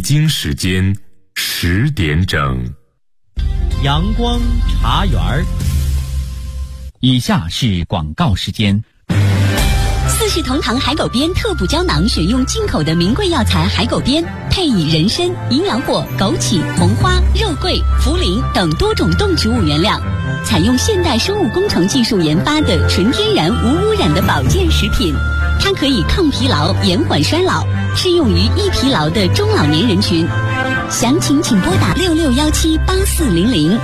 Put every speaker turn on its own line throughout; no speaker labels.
京时间10点整。
阳光茶园儿。
以下是广告时间。
四世同堂海狗鞭特补胶囊选用进口的名贵药材海狗鞭，配以人参、营养果、枸杞、红花、肉桂、茯苓等多种动植物原料，采用现代生物工程技术研发的纯天然无污染的保健食品。它可以抗疲劳、延缓衰老，适用于易疲劳的中老年人群。详情请拨打66178400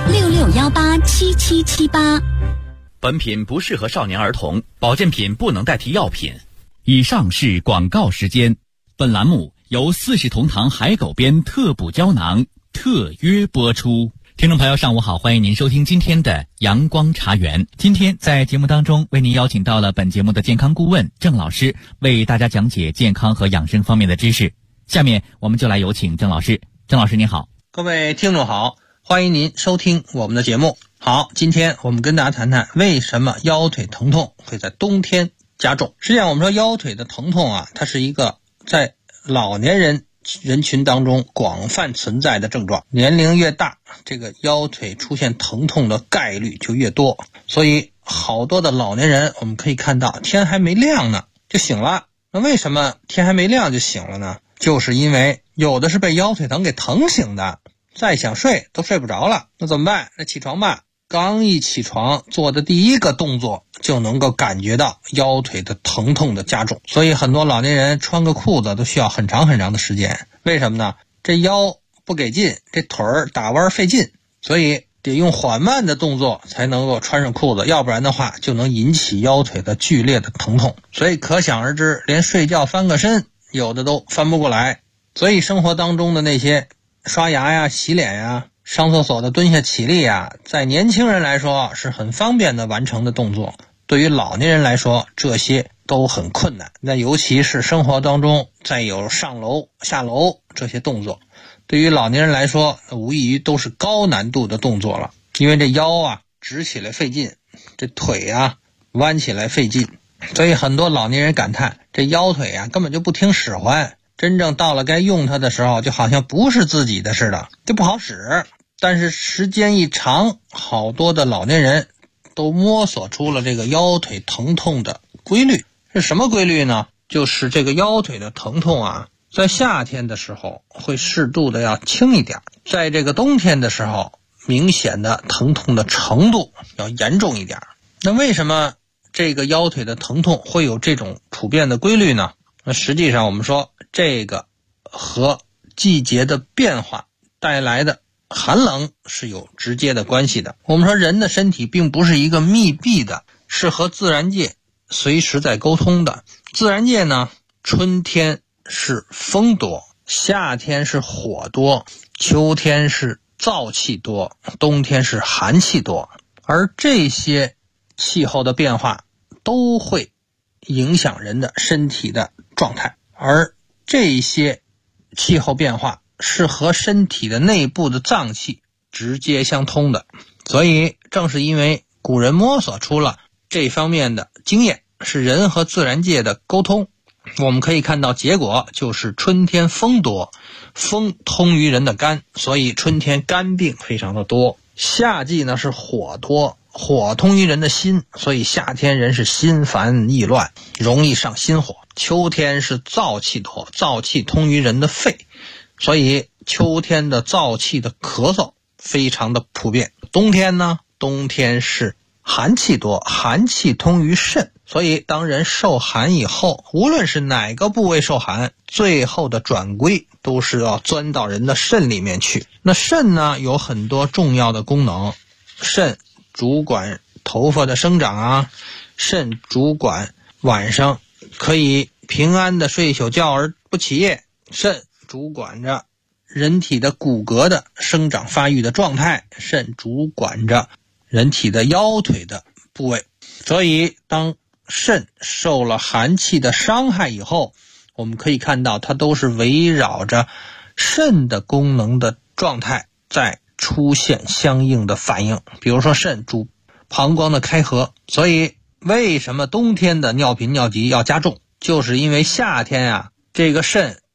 66187778。
本品不适合少年儿童，保健品不能代替药品。
以上是广告时间。本栏目由四世同堂海狗鞭特补胶囊特约播出。听众朋友上午好，欢迎您收听今天的阳光茶园。今天在节目当中为您邀请到了本节目的健康顾问郑老师，为大家讲解健康和养生方面的知识。下面我们就来有请郑老师。郑老师您好。
各位听众好，欢迎您收听我们的节目。好，今天我们跟大家谈谈为什么腰腿疼痛会在冬天加重。实际上我们说腰腿的疼痛啊，它是一个在老年人群当中广泛存在的症状，年龄越大，这个腰腿出现疼痛的概率就越多。所以好多的老年人我们可以看到天还没亮呢就醒了。那为什么天还没亮就醒了呢？就是因为有的是被腰腿疼给疼醒的，再想睡都睡不着了。那怎么办？那起床吧，刚一起床做的第一个动作就能够感觉到腰腿的疼痛的加重。所以很多老年人穿个裤子都需要很长很长的时间。为什么呢？这腰不给劲，这腿儿打弯费劲，所以得用缓慢的动作才能够穿上裤子，要不然的话就能引起腰腿的剧烈的疼痛。所以可想而知，连睡觉翻个身有的都翻不过来。所以生活当中的那些刷牙呀、洗脸呀、上厕所的蹲下起立呀，在年轻人来说是很方便的完成的动作，对于老年人来说这些都很困难。那尤其是生活当中再有上楼下楼这些动作，对于老年人来说无异于都是高难度的动作了。因为这腰啊直起来费劲，这腿啊弯起来费劲，所以很多老年人感叹这腰腿啊根本就不听使唤，真正到了该用它的时候就好像不是自己的似的，就不好使。但是时间一长，好多的老年人都摸索出了这个腰腿疼痛的规律。是什么规律呢？就是这个腰腿的疼痛啊，在夏天的时候会适度的要轻一点，在这个冬天的时候明显的疼痛的程度要严重一点。那为什么这个腰腿的疼痛会有这种普遍的规律呢？那实际上我们说这个和季节的变化带来的寒冷是有直接的关系的。我们说人的身体并不是一个密闭的，是和自然界随时在沟通的。自然界呢，春天是风多，夏天是火多，秋天是燥气多，冬天是寒气多。而这些气候的变化都会影响人的身体的状态，而这些气候变化是和身体的内部的脏器直接相通的。所以正是因为古人摸索出了这方面的经验，是人和自然界的沟通，我们可以看到结果就是春天风多，风通于人的肝，所以春天肝病非常的多。夏季呢是火多，火通于人的心，所以夏天人是心烦意乱，容易上心火。秋天是燥气多，燥气通于人的肺，所以秋天的燥气的咳嗽非常的普遍。冬天呢，冬天是寒气多，寒气通于肾，所以当人受寒以后，无论是哪个部位受寒，最后的转归都是要钻到人的肾里面去。那肾呢有很多重要的功能，肾主管头发的生长啊，肾主管晚上可以平安的睡一宿觉而不起夜，肾主管着人体的骨骼的生长发育的状态，肾主管着人体的腰腿的部位。所以当肾受了寒气的伤害以后，我们可以看到它都是围绕着肾的功能的状态在出现相应的反应。比如说肾主膀胱的开合，所以为什么冬天的尿频尿急要加重，就是因为夏天啊这个肾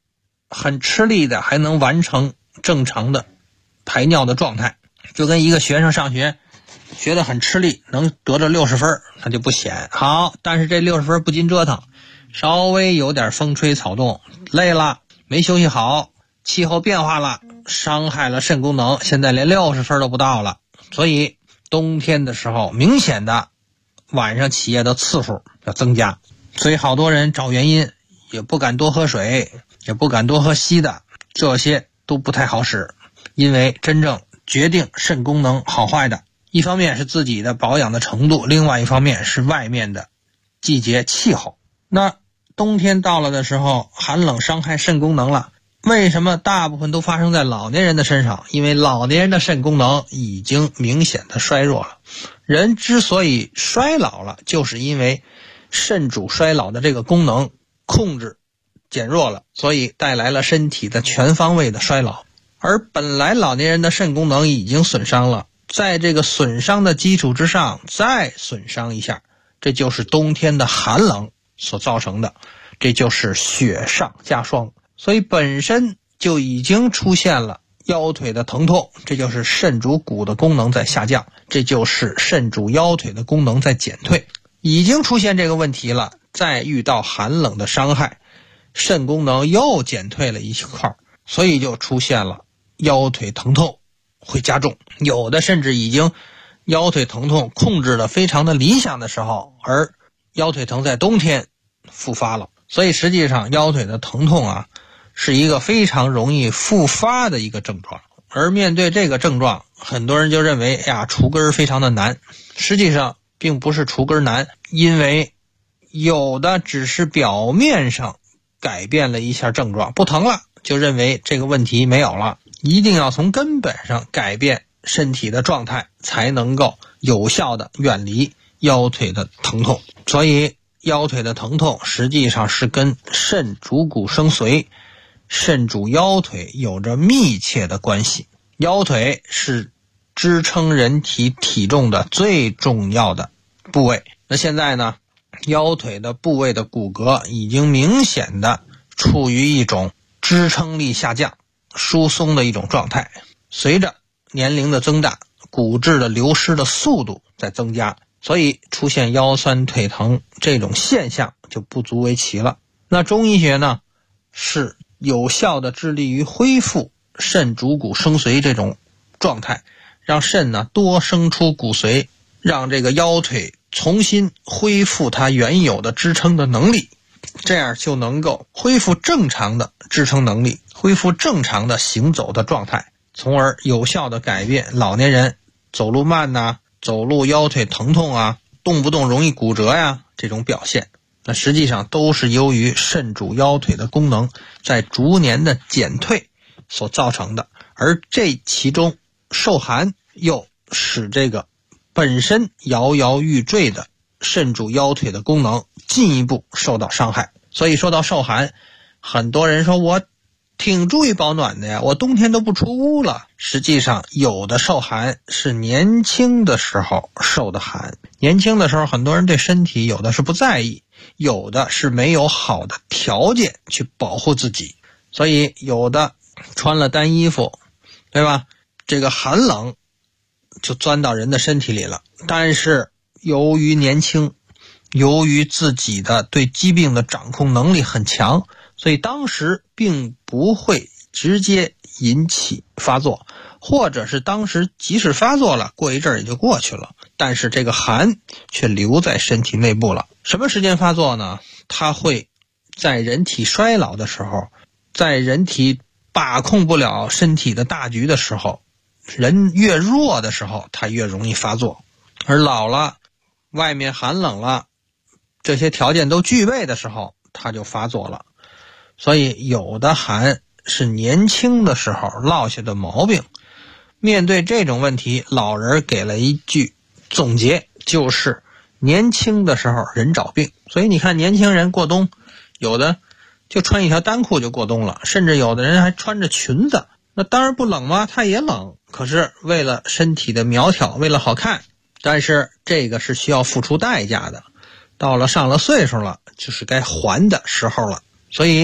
很吃力的还能完成正常的排尿的状态。就跟一个学生上学学得很吃力，能得着60分，他就不显好。但是这60分不禁折腾，稍微有点风吹草动，累了，没休息好，气候变化了，伤害了肾功能，现在连60分都不到了。所以冬天的时候明显的晚上起夜的次数要增加，所以好多人找原因也不敢多喝水，也不敢多喝稀的，这些都不太好使。因为真正决定肾功能好坏的，一方面是自己的保养的程度，另外一方面是外面的季节气候。那冬天到了的时候，寒冷伤害肾功能了，为什么大部分都发生在老年人的身上？因为老年人的肾功能已经明显的衰弱了。人之所以衰老了，就是因为肾主衰老的这个功能控制减弱了，所以带来了身体的全方位的衰老。而本来老年人的肾功能已经损伤了，在这个损伤的基础之上再损伤一下，这就是冬天的寒冷所造成的，这就是雪上加霜。所以本身就已经出现了腰腿的疼痛，这就是肾主骨的功能在下降，这就是肾主腰腿的功能在减退。已经出现这个问题了，再遇到寒冷的伤害，肾功能又减退了一块，所以就出现了腰腿疼痛会加重。有的甚至已经腰腿疼痛控制的非常的理想的时候，而腰腿疼在冬天复发了。所以实际上腰腿的疼痛啊，是一个非常容易复发的一个症状。而面对这个症状，很多人就认为除根非常的难。实际上并不是除根难，因为有的只是表面上改变了一下症状，不疼了，就认为这个问题没有了。一定要从根本上改变身体的状态，才能够有效的远离腰腿的疼痛。所以腰腿的疼痛实际上是跟肾主骨生髓，肾主腰腿有着密切的关系。腰腿是支撑人体体重的最重要的部位。那现在呢，腰腿的部位的骨骼已经明显的处于一种支撑力下降、疏松的一种状态。随着年龄的增大，骨质的流失的速度在增加，所以出现腰酸腿疼这种现象就不足为奇了。那中医学呢，是有效的致力于恢复肾主骨生髓这种状态，让肾呢多生出骨髓，让这个腰腿重新恢复它原有的支撑的能力，这样就能够恢复正常的支撑能力，恢复正常的行走的状态，从而有效的改变老年人走路慢走路腰腿疼痛动不动容易骨折这种表现。那实际上都是由于肾主腰腿的功能在逐年的减退所造成的，而这其中受寒又使这个本身摇摇欲坠的肾主腰腿的功能进一步受到伤害。所以说到受寒，很多人说我挺注意保暖的呀，我冬天都不出屋了。实际上有的受寒是年轻的时候受的寒，年轻的时候很多人对身体有的是不在意，有的是没有好的条件去保护自己，所以有的穿了单衣服，对吧？这个寒冷就钻到人的身体里了。但是由于年轻，由于自己的对疾病的掌控能力很强，所以当时并不会直接引起发作，或者是当时即使发作了，过一阵儿也就过去了，但是这个寒却留在身体内部了。什么时间发作呢？它会在人体衰老的时候，在人体把控不了身体的大局的时候，人越弱的时候它越容易发作。而老了，外面寒冷了，这些条件都具备的时候，它就发作了。所以有的寒是年轻的时候落下的毛病。面对这种问题，老人给了一句总结，就是年轻的时候人找病。所以你看年轻人过冬，有的就穿一条单裤就过冬了，甚至有的人还穿着裙子。那当然不冷吗？他也冷，可是为了身体的苗条，为了好看，但是这个是需要付出代价的。到了上了岁数了，就是该还的时候了。所以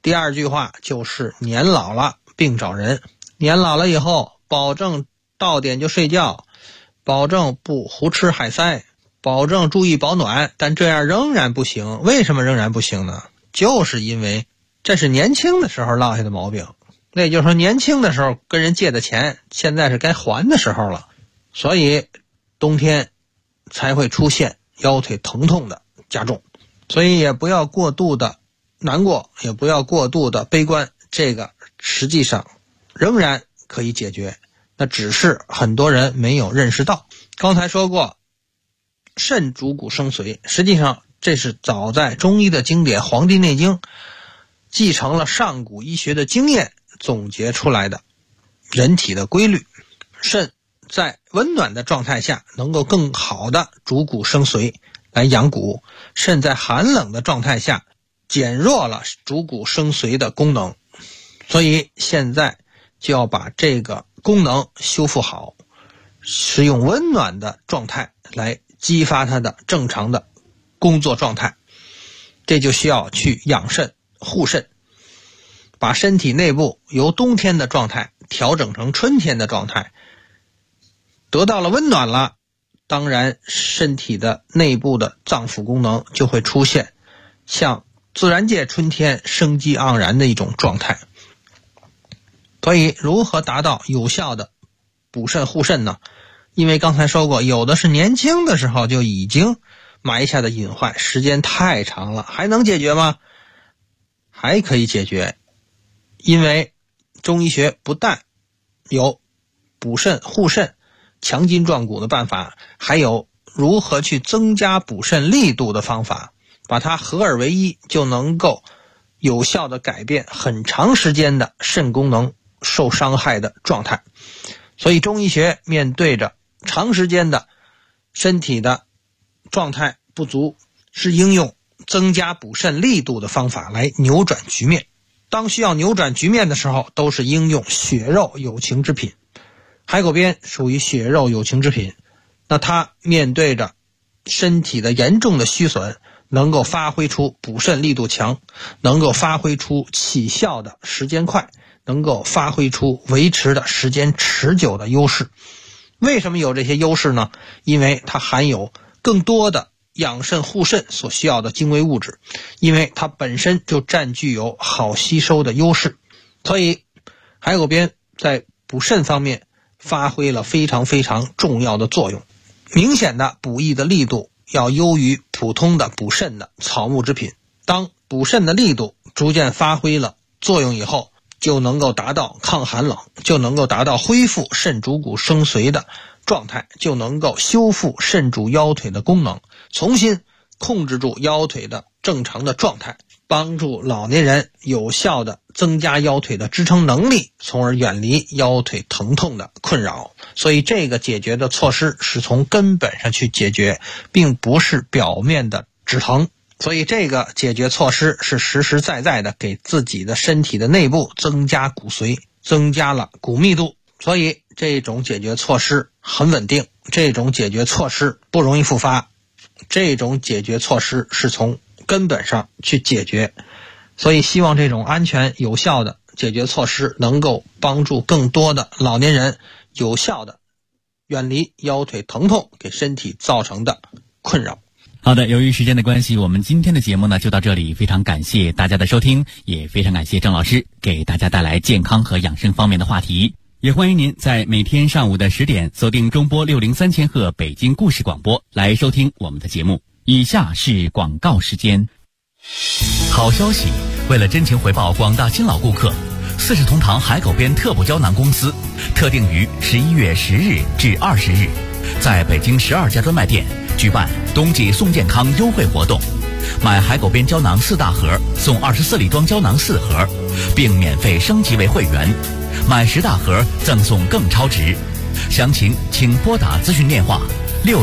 第二句话就是年老了病找人。年老了以后，保证到点就睡觉，保证不胡吃海塞，保证注意保暖，但这样仍然不行。为什么仍然不行呢？就是因为这是年轻的时候落下的毛病。那也就是说，年轻的时候跟人借的钱，现在是该还的时候了，所以冬天才会出现腰腿疼痛的加重。所以也不要过度的难过，也不要过度的悲观，这个实际上仍然可以解决，那只是很多人没有认识到。刚才说过肾主骨生髓，实际上这是早在中医的经典《黄帝内经》继承了上古医学的经验总结出来的人体的规律。肾在温暖的状态下能够更好的主骨生髓来养骨，肾在寒冷的状态下减弱了主骨生髓的功能，所以现在就要把这个功能修复好，是用温暖的状态来激发它的正常的工作状态。这就需要去养肾护肾，把身体内部由冬天的状态调整成春天的状态，得到了温暖了，当然身体的内部的脏腑功能就会出现像自然界春天生机盎然的一种状态。所以如何达到有效的补肾护肾呢？因为刚才说过，有的是年轻的时候就已经埋下的隐患，时间太长了，还能解决吗？还可以解决。因为中医学不但有补肾护肾强筋壮骨的办法，还有如何去增加补肾力度的方法，把它合二为一，就能够有效的改变很长时间的肾功能受伤害的状态。所以中医学面对着长时间的身体的状态不足，是应用增加补肾力度的方法来扭转局面。当需要扭转局面的时候，都是应用血肉有情之品。海狗鞭属于血肉有情之品，那它面对着身体的严重的虚损，能够发挥出补肾力度强，能够发挥出起效的时间快，能够发挥出维持的时间持久的优势。为什么有这些优势呢？因为它含有更多的养肾护肾所需要的精微物质，因为它本身就占据有好吸收的优势。所以海狗鞭在补肾方面发挥了非常非常重要的作用，明显的补益的力度要优于普通的补肾的草木之品。当补肾的力度逐渐发挥了作用以后，就能够达到抗寒冷，就能够达到恢复肾主骨生髓的状态，就能够修复肾主腰腿的功能，重新控制住腰腿的正常的状态，帮助老年人有效的增加腰腿的支撑能力，从而远离腰腿疼痛的困扰。所以这个解决的措施是从根本上去解决，并不是表面的止疼。所以这个解决措施是实实在在的给自己的身体的内部增加骨髓，增加了骨密度。所以这种解决措施很稳定，这种解决措施不容易复发，这种解决措施是从根本上去解决。所以希望这种安全有效的解决措施能够帮助更多的老年人有效的远离腰腿疼痛给身体造成的困扰。
好的，由于时间的关系，我们今天的节目呢就到这里，非常感谢大家的收听，也非常感谢郑老师给大家带来健康和养生方面的话题。也欢迎您在每天上午的10点锁定中波603千赫北京故事广播来收听我们的节目。以下是广告时间。好消息，为了真情回报广大新老顾客，四世同堂海狗鞭特补胶囊公司特定于11月10日至20日在北京12家专卖店举办冬季送健康优惠活动，买海狗鞭胶囊4大盒送24粒装胶囊4盒，并免费升级为会员，买10大盒赠送更超值。详情请拨打咨询电话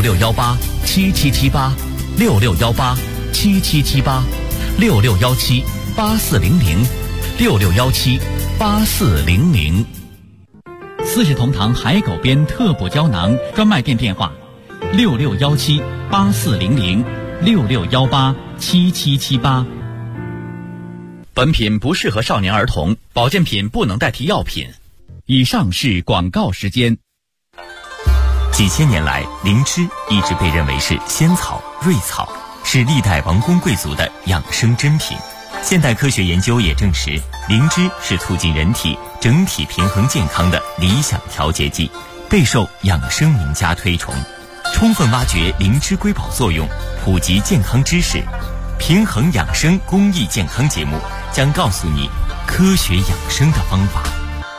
66187778 66187778 66178400 66178400。四世同堂海狗鞭特补胶囊专卖店电话66178400 66187778。
本品不适合少年儿童，保健品不能代替药品。
以上是广告时间。
几千年来，灵芝一直被认为是仙草、瑞草，是历代王公贵族的养生珍品。现代科学研究也证实，灵芝是促进人体整体平衡健康的理想调节剂，备受养生名家推崇。充分挖掘灵芝瑰宝作用，普及健康知识，平衡养生公益健康节目将告诉你科学养生的方法。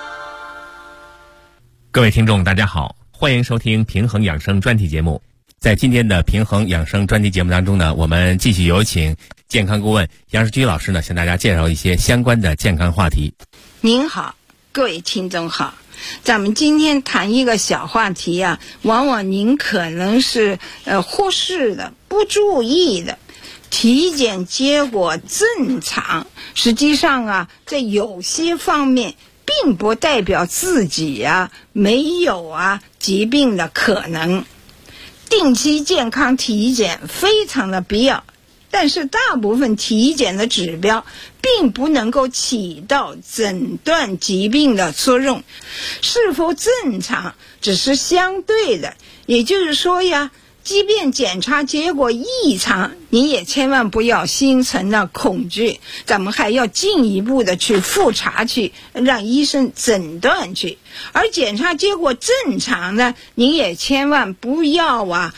各位听众大家好，欢迎收听平衡养生专题节目。在今天的平衡养生专题节目当中呢，我们继续有请健康顾问杨世军老师呢，向大家介绍一些相关的健康话题。
您好，各位听众好，咱们今天谈一个小话题啊，往往您可能是忽视的、不注意的。体检结果正常，实际上啊，在有些方面并不代表自己啊没有啊疾病的可能。定期健康体检非常的必要，但是大部分体检的指标并不能够起到诊断疾病的作用，是否正常只是相对的。也就是说呀，即便检查结果异常，你也千万不要心存了恐惧，咱们还要进一步的去复查去，让医生诊断去。而检查结果正常呢，你也千万不要啊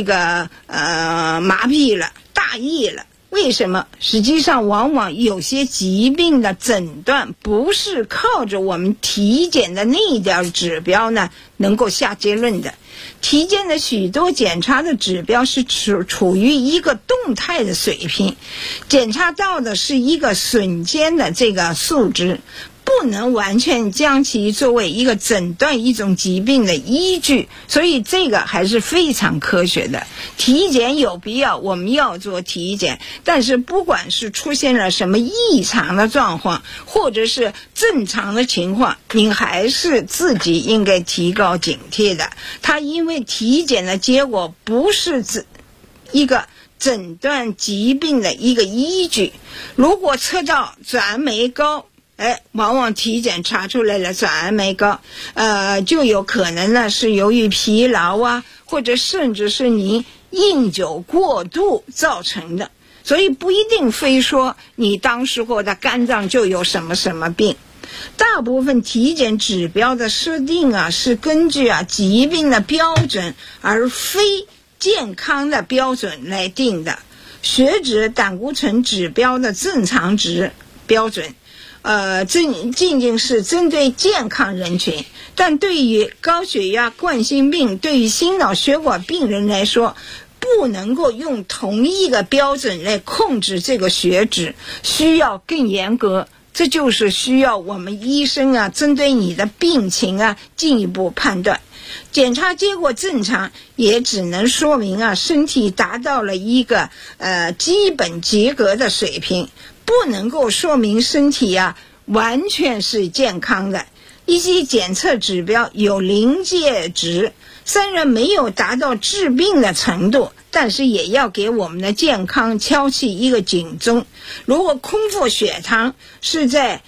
麻痹了、大意了。为什么？实际上往往有些疾病的诊断不是靠着我们体检的那一点指标呢能够下结论的。体检的许多检查的指标是处于一个动态的水平，检查到的是一个瞬间的这个数值，不能完全将其作为一个诊断一种疾病的依据，所以这个还是非常科学的。体检有必要，我们要做体检，但是不管是出现了什么异常的状况，或者是正常的情况，您还是自己应该提高警惕的。它因为体检的结果不是一个诊断疾病的一个依据，如果测到转氨酶高，往往体检查出来了转氨酶高，就有可能呢是由于疲劳啊，或者甚至是你饮酒过度造成的，所以不一定非说你当时候的肝脏就有什么什么病。大部分体检指标的设定啊，是根据疾病的标准而非健康的标准来定的。血脂、胆固醇指标的正常值标准仅仅是针对健康人群，但对于高血压、冠心病、对于心脑血管病人来说，不能够用同一个标准来控制这个血脂，需要更严格。这就是需要我们医生啊，针对你的病情啊进一步判断。检查结果正常，也只能说明啊身体达到了一个基本及格的水平，不能够说明身体啊完全是健康的。一些检测指标有临界值，虽然没有达到治病的程度，但是也要给我们的健康敲起一个警钟。如果空腹血糖是在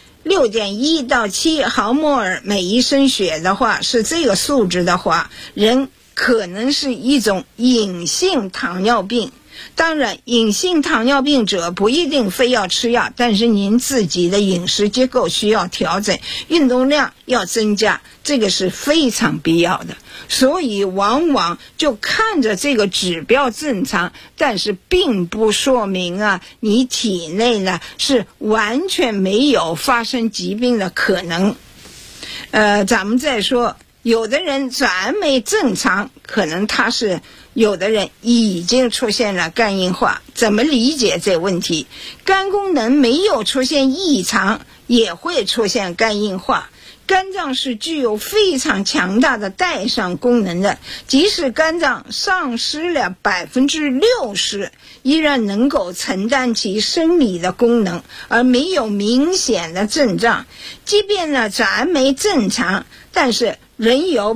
6.1到7毫摩尔每一升血的话，是这个数值的话，人可能是一种隐性糖尿病。当然，隐性糖尿病者不一定非要吃药，但是您自己的饮食结构需要调整，运动量要增加，这个是非常必要的。所以往往就看着这个指标正常，但是并不说明啊你体内呢是完全没有发生疾病的可能。咱们再说，有的人转氨酶正常，可能他是有的人已经出现了肝硬化。怎么理解这问题？肝功能没有出现异常，也会出现肝硬化。肝脏是具有非常强大的代偿功能的，即使肝脏丧失了60%，依然能够承担其生理的功能，而没有明显的症状。即便呢转氨酶正常，但是仍有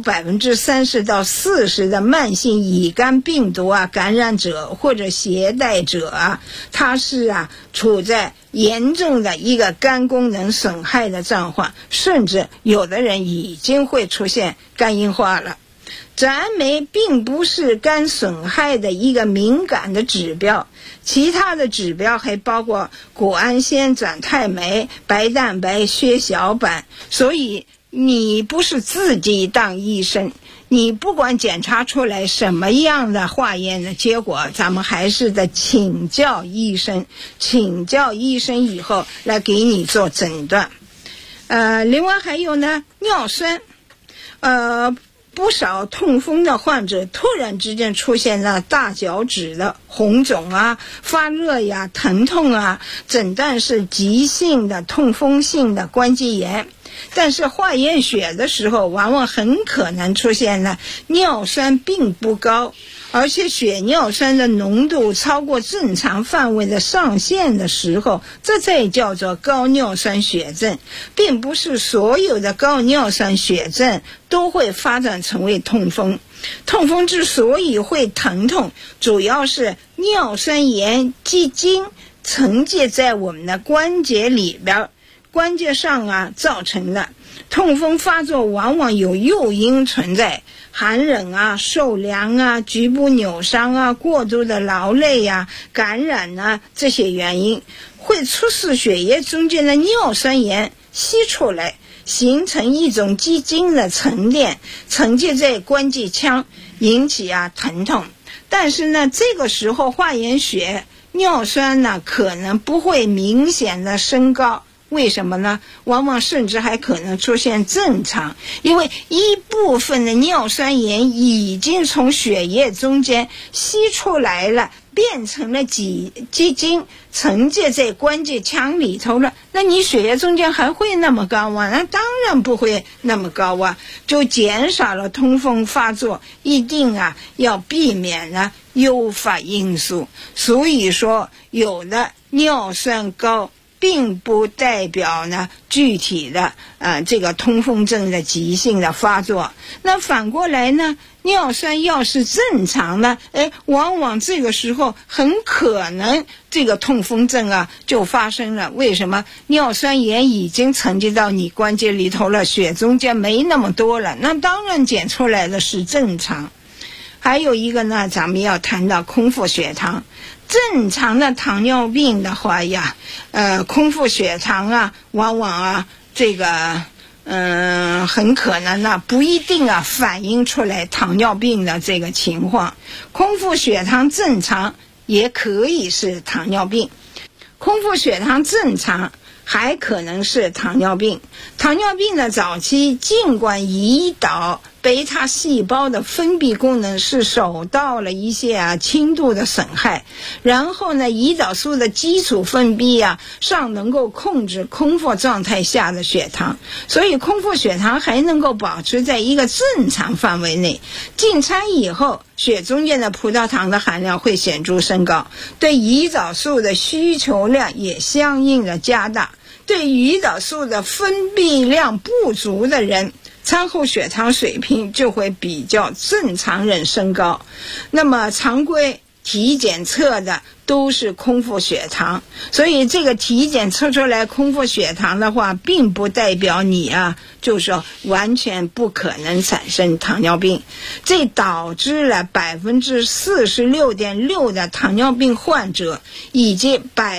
30%到40%的慢性乙肝病毒感染者或者携带者他是处在严重的一个肝功能损害的状况，甚至有的人已经会出现肝硬化了。致癌酶并不是肝损害的一个敏感的指标，其他的指标还包括谷氨酰转肽酶、白蛋白、血小板。所以你不是自己当医生，你不管检查出来什么样的化验的结果，咱们还是得请教医生，请教医生以后来给你做诊断。另外还有呢，尿酸，不少痛风的患者突然之间出现了大脚趾的红肿发热疼痛诊断是急性的痛风性的关节炎。但是化验血的时候往往很可能出现了尿酸并不高，而且血尿酸的浓度超过正常范围的上限的时候，这才叫做高尿酸血症。并不是所有的高尿酸血症都会发展成为痛风。痛风之所以会疼痛，主要是尿酸盐积精沉积在我们的关节里边，关节上造成的。痛风发作往往有诱因存在，寒冷受凉局部扭伤过度的劳累感染这些原因会促使血液中间的尿酸盐析出来，形成一种积精的沉淀，沉积在关节腔，引起疼痛。但是呢，这个时候化验血尿酸呢可能不会明显的升高。为什么呢？往往甚至还可能出现正常，因为一部分的尿酸盐已经从血液中间吸出来了，变成了积精沉积在关节腔里头了。那你血液中间还会那么高吗？那当然不会那么高就减少了痛风发作，一定要避免了诱发因素。所以说有的尿酸高并不代表呢具体的这个痛风症的急性的发作。那反过来呢，尿酸要是正常的，往往这个时候很可能这个痛风症就发生了。为什么？尿酸盐已经沉积到你关节里头了，血中间没那么多了，那当然检出来的是正常。还有一个呢，咱们要谈到空腹血糖。正常的糖尿病的话空腹血糖往往这个很可能不一定反映出来糖尿病的这个情况。空腹血糖正常也可以是糖尿病，空腹血糖正常还可能是糖尿病。糖尿病的早期，尽管胰岛贝塔细胞的分泌功能是受到了一些轻度的损害，然后呢，胰岛素的基础分泌尚能够控制空腹状态下的血糖，所以空腹血糖还能够保持在一个正常范围内。进餐以后，血中间的葡萄糖的含量会显著升高，对胰岛素的需求量也相应的加大。对胰岛素的分泌量不足的人，餐后血糖水平就会比较正常人升高。那么常规体检测的都是空腹血糖，所以这个体检测出来空腹血糖的话，并不代表你就是说完全不可能产生糖尿病。这导致了46.6%的糖尿病患者以及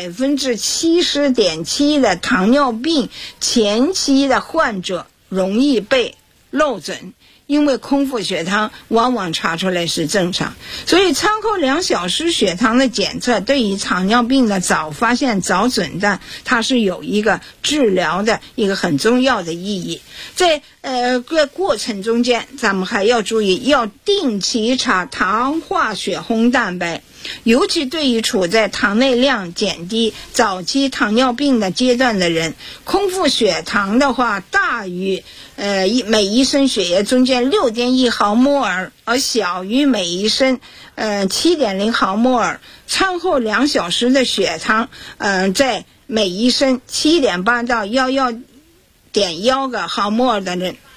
70.7%的糖尿病前期的患者容易被漏诊，因为空腹血糖往往查出来是正常。所以餐后2小时血糖的检测对于糖尿病的早发现早诊断，它是有一个治疗的一个很重要的意义。在过程中间，咱们还要注意要定期查糖化血红蛋白，尤其对于处在糖内量减低早期糖尿病的阶段的人，空腹血糖的话大于每一升血液中间 6.1 毫摩尔，而小于每一升7.0 毫摩尔。餐后2小时的血糖在每一升 7.8 到11.1个毫摩尔的人，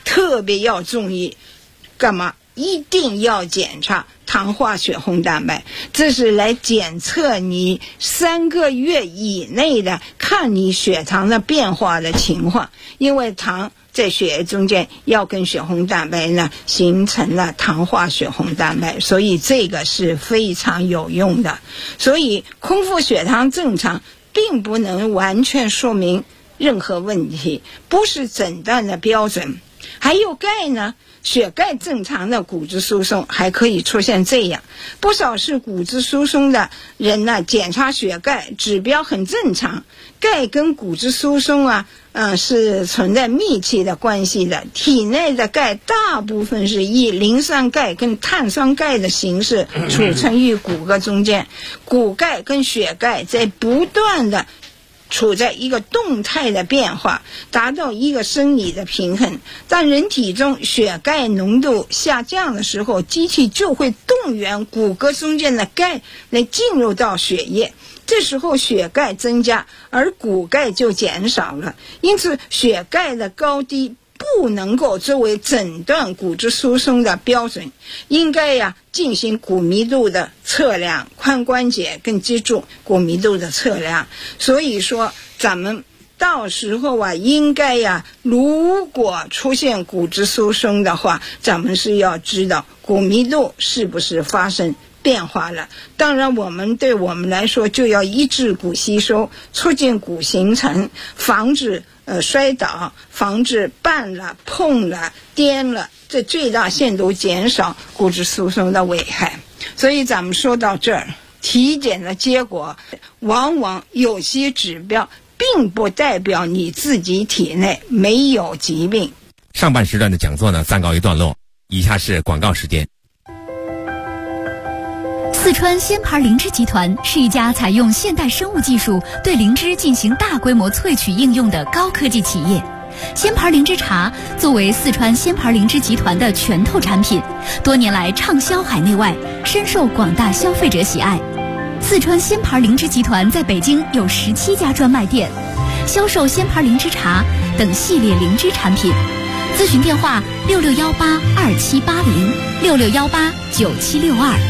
特别要注意，干嘛？一定要检查糖化血红蛋白，这是来检测你3个月以内的看你血糖的变化的情况，因为糖在血液中间要跟血红蛋白呢形成了糖化血红蛋白，所以这个是非常有用的。所以空腹血糖正常并不能完全说明任何问题，不是诊断的标准。还有钙呢，血钙正常的骨质疏松还可以出现这样，不少是骨质疏松的人呢，检查血钙指标很正常，钙跟骨质疏松是存在密切的关系的。体内的钙大部分是以磷酸钙跟碳酸钙的形式储存于骨骼中间，骨钙跟血钙在不断的处在一个动态的变化，达到一个生理的平衡。当人体中血钙浓度下降的时候，机体就会动员骨骼中间的钙来进入到血液，这时候血钙增加，而骨钙就减少了。因此血钙的高低不能够作为诊断骨质疏松的标准，应该进行骨密度的测量，髋关节跟脊柱骨密度的测量。所以说咱们到时候应该如果出现骨质疏松的话，咱们是要知道骨密度是不是发生变化了。当然对我们来说就要抑制骨吸收，促进骨形成，防止摔倒，防止绊了碰了颠了，这最大限度减少骨质疏松的危害。所以咱们说到这儿，体检的结果往往有些指标并不代表你自己体内没有疾病。
上半时段的讲座呢暂告一段落，以下是广告时间。
四川仙牌灵芝集团是一家采用现代生物技术对灵芝进行大规模萃取应用的高科技企业。仙牌灵芝茶作为四川仙牌灵芝集团的拳头产品，多年来畅销海内外，深受广大消费者喜爱。四川仙牌灵芝集团在北京有17家专卖店，销售仙牌灵芝茶等系列灵芝产品。咨询电话66182780，66189762。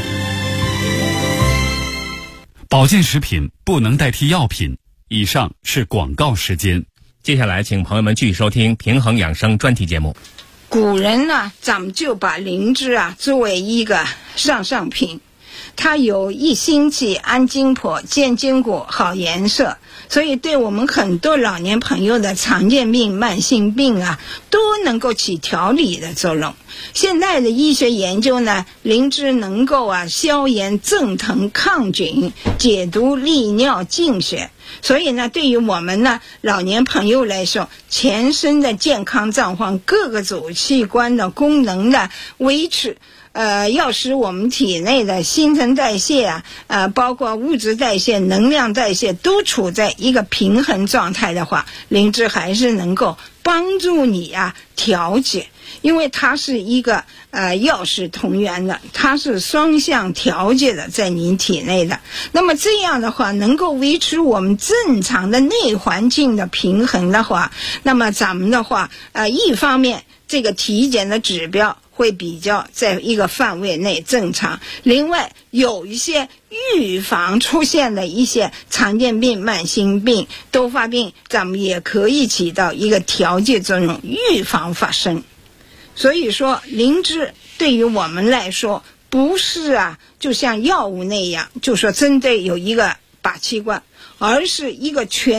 保健食品不能代替药品。以上是广告时间。
接下来请朋友们继续收听平衡养生专题节目。
古人呢，咱们就把灵芝作为一个上品，它有益心气、安筋魄、健筋骨、好颜色，所以对我们很多老年朋友的常见病、慢性病都能够起调理的作用。现代的医学研究呢，灵芝能够消炎、镇疼、抗菌、解毒、利尿、净血。所以呢，对于我们呢老年朋友来说，全身的健康状况、各个组器官的功能的维持，要使我们体内的新陈代谢包括物质代谢、能量代谢都处在一个平衡状态的话，灵芝还是能够帮助你调节。因为它是一个药食同源的，它是双向调节的在您体内的。那么这样的话能够维持我们正常的内环境的平衡的话，那么咱们的话一方面这个体检的指标会比较在一个范围内正常，另外有一些预防出现的一些常见病、慢性病、多发病，咱们也可以起到一个调节作用，预防发生。所以说灵芝对于我们来说不是就像药物那样就说针对有一个靶器官，而是一个全